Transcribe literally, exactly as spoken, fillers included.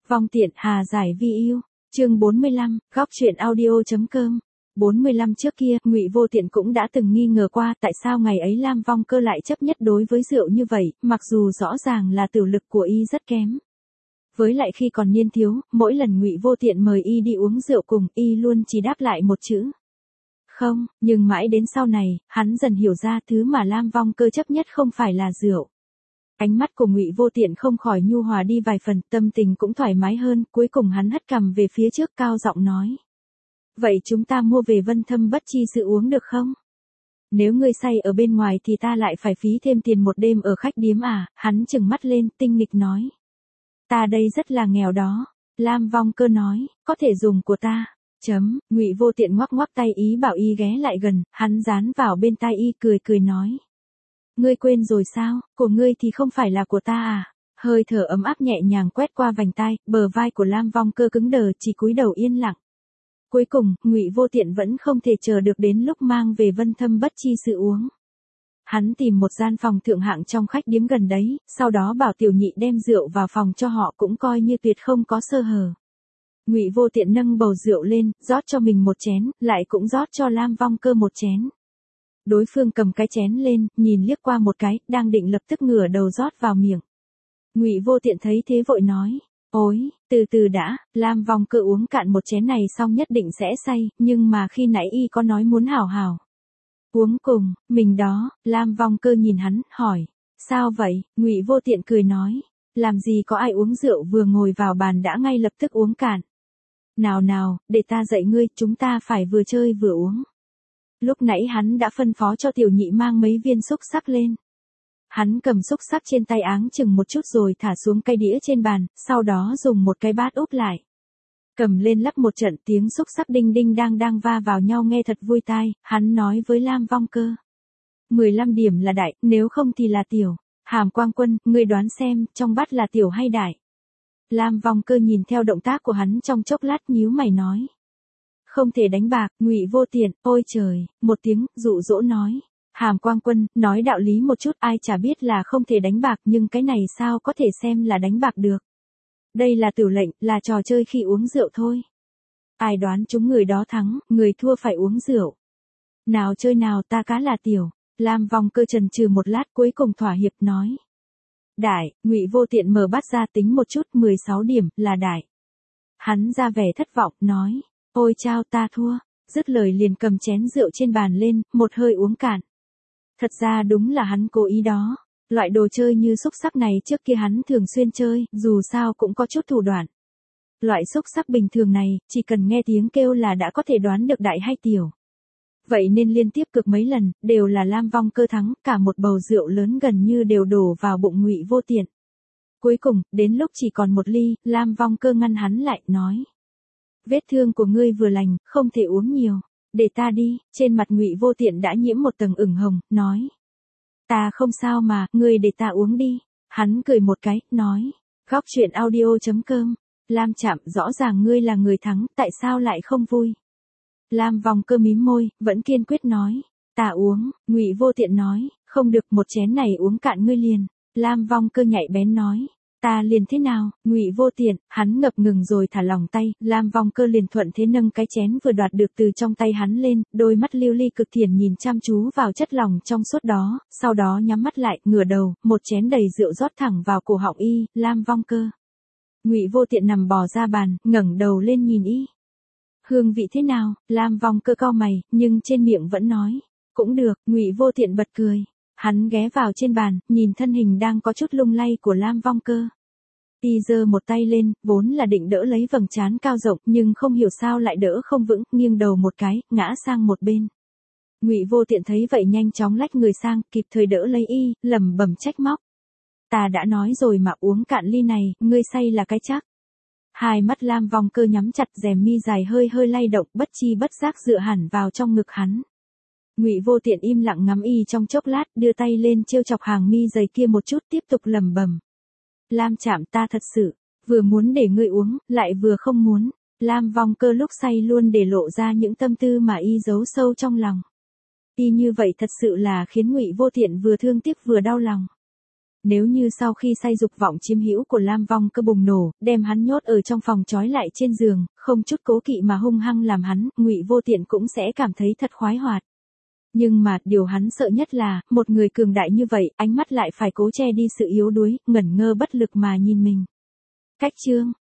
Vong tiện hà giải vi yêu. Chương bốn mươi lăm, góc truyện audio.com. bốn mươi lăm trước kia, Ngụy Vô Tiện cũng đã từng nghi ngờ qua tại sao ngày ấy Lam Vong Cơ lại chấp nhất đối với rượu như vậy, mặc dù rõ ràng là tiểu lực của y rất kém. Với lại khi còn niên thiếu, mỗi lần Ngụy Vô Tiện mời y đi uống rượu cùng, y luôn chỉ đáp lại một chữ. Không, nhưng mãi đến sau này, hắn dần hiểu ra thứ mà Lam Vong Cơ chấp nhất không phải là rượu. Ánh mắt của Ngụy Vô Tiện không khỏi nhu hòa đi vài phần, tâm tình cũng thoải mái hơn, cuối cùng hắn hất cằm về phía trước cao giọng nói. Vậy chúng ta mua về Vân Thâm Bất Chi Sự uống được không? Nếu ngươi say ở bên ngoài thì ta lại phải phí thêm tiền một đêm ở khách điếm à, hắn trừng mắt lên, tinh nghịch nói. Ta đây rất là nghèo đó. Lam Vong Cơ nói, có thể dùng của ta. Chấm, Ngụy Vô Tiện ngoắc ngoắc tay ý bảo y ghé lại gần, hắn dán vào bên tai y cười cười nói. Ngươi quên rồi sao, của ngươi thì không phải là của ta à? Hơi thở ấm áp nhẹ nhàng quét qua vành tai, bờ vai của Lam Vong Cơ cứng đờ chỉ cúi đầu yên lặng. Cuối cùng, Ngụy Vô Tiện vẫn không thể chờ được đến lúc mang về Vân Thâm Bất Chi Sự uống. Hắn tìm một gian phòng thượng hạng trong khách điếm gần đấy, sau đó bảo tiểu nhị đem rượu vào phòng cho họ cũng coi như tuyệt không có sơ hở. Ngụy Vô Tiện nâng bầu rượu lên, rót cho mình một chén, lại cũng rót cho Lam Vong Cơ một chén. Đối phương cầm cái chén lên, nhìn liếc qua một cái, đang định lập tức ngửa đầu rót vào miệng. Ngụy Vô Tiện thấy thế vội nói, ôi, từ từ đã, Lam Vong Cơ uống cạn một chén này xong nhất định sẽ say, nhưng mà khi nãy y có nói muốn hảo hảo uống cùng, mình đó. Lam Vong Cơ nhìn hắn, hỏi, sao vậy? Ngụy Vô Tiện cười nói, làm gì có ai uống rượu vừa ngồi vào bàn đã ngay lập tức uống cạn. Nào nào, để ta dạy ngươi, chúng ta phải vừa chơi vừa uống. Lúc nãy hắn đã phân phó cho tiểu nhị mang mấy viên xúc xắc lên. Hắn cầm xúc xắc trên tay áng chừng một chút rồi thả xuống cái đĩa trên bàn, sau đó dùng một cái bát úp lại. Cầm lên lắp một trận, tiếng xúc xắc đinh đinh đang đang va vào nhau nghe thật vui tai, hắn nói với Lam Vong Cơ. mười lăm điểm là đại, nếu không thì là tiểu. Hàm Quang Quân, ngươi đoán xem, trong bát là tiểu hay đại? Lam Vong Cơ nhìn theo động tác của hắn trong chốc lát nhíu mày nói. Không thể đánh bạc. Ngụy Vô Tiện, ôi trời, một tiếng, dụ dỗ nói. Hàm Quang Quân, nói đạo lý một chút, ai chả biết là không thể đánh bạc, nhưng cái này sao có thể xem là đánh bạc được. Đây là tửu lệnh, là trò chơi khi uống rượu thôi. Ai đoán chúng người đó thắng, người thua phải uống rượu. Nào chơi nào, ta cá là tiểu. Lam Vong Cơ chần chừ một lát cuối cùng thỏa hiệp nói. Đại. Ngụy Vô Tiện mở bát ra tính một chút, mười sáu điểm, là đại. Hắn ra vẻ thất vọng, nói. Ôi chao, ta thua. Dứt lời liền cầm chén rượu trên bàn lên, một hơi uống cạn. Thật ra đúng là hắn cố ý đó. Loại đồ chơi như xúc xắc này trước kia hắn thường xuyên chơi, dù sao cũng có chút thủ đoạn. Loại xúc xắc bình thường này, chỉ cần nghe tiếng kêu là đã có thể đoán được đại hay tiểu. Vậy nên liên tiếp cực mấy lần, đều là Lam Vong Cơ thắng, cả một bầu rượu lớn gần như đều đổ vào bụng Ngụy Vô Tiện. Cuối cùng, đến lúc chỉ còn một ly, Lam Vong Cơ ngăn hắn lại, nói. Vết thương của ngươi vừa lành, không thể uống nhiều. Để ta đi. Trên mặt Ngụy Vô Tiện đã nhiễm một tầng ửng hồng, nói. Ta không sao mà, ngươi để ta uống đi. Hắn cười một cái, nói. Góc truyện audio.com. Lam Trạm, rõ ràng ngươi là người thắng, tại sao lại không vui? Lam Vong Cơ mím môi, vẫn kiên quyết nói. Ta uống. Ngụy Vô Tiện nói. Không được, một chén này uống cạn ngươi liền. Lam Vong Cơ nhạy bén nói. Ta liền thế nào? Ngụy Vô Tiện, hắn ngập ngừng rồi thả lỏng tay, Lam Vong Cơ liền thuận thế nâng cái chén vừa đoạt được từ trong tay hắn lên, đôi mắt lưu ly cực thiền nhìn chăm chú vào chất lỏng trong suốt đó, sau đó nhắm mắt lại, ngửa đầu, một chén đầy rượu rót thẳng vào cổ họng y. Lam Vong Cơ. Ngụy Vô Tiện nằm bò ra bàn, ngẩng đầu lên nhìn y. Hương vị thế nào? Lam Vong Cơ cau mày, nhưng trên miệng vẫn nói. Cũng được. Ngụy Vô Tiện bật cười. Hắn ghé vào trên bàn, nhìn thân hình đang có chút lung lay của Lam Vong Cơ. Y giơ một tay lên, vốn là định đỡ lấy vầng trán cao rộng, nhưng không hiểu sao lại đỡ không vững, nghiêng đầu một cái, ngã sang một bên. Ngụy Vô Tiện thấy vậy nhanh chóng lách người sang, kịp thời đỡ lấy y, lẩm bẩm trách móc. Ta đã nói rồi mà, uống cạn ly này, ngươi say là cái chắc. Hai mắt Lam Vong Cơ nhắm chặt, rèm mi dài hơi hơi lay động, bất chi bất giác dựa hẳn vào trong ngực hắn. Ngụy Vô Tiện im lặng ngắm y trong chốc lát, đưa tay lên trêu chọc hàng mi dày kia một chút, tiếp tục lẩm bẩm. Lam Trạm, ta thật sự, vừa muốn để ngươi uống, lại vừa không muốn. Lam Vong Cơ lúc say luôn để lộ ra những tâm tư mà y giấu sâu trong lòng. Y như vậy thật sự là khiến Ngụy Vô Tiện vừa thương tiếc vừa đau lòng. Nếu như sau khi say dục vọng chiếm hữu của Lam Vong Cơ bùng nổ, đem hắn nhốt ở trong phòng trói lại trên giường, không chút cố kỵ mà hung hăng làm hắn, Ngụy Vô Tiện cũng sẽ cảm thấy thật khoái hoạt. Nhưng mà, điều hắn sợ nhất là, một người cường đại như vậy, ánh mắt lại phải cố che đi sự yếu đuối, ngẩn ngơ bất lực mà nhìn mình. Cách chương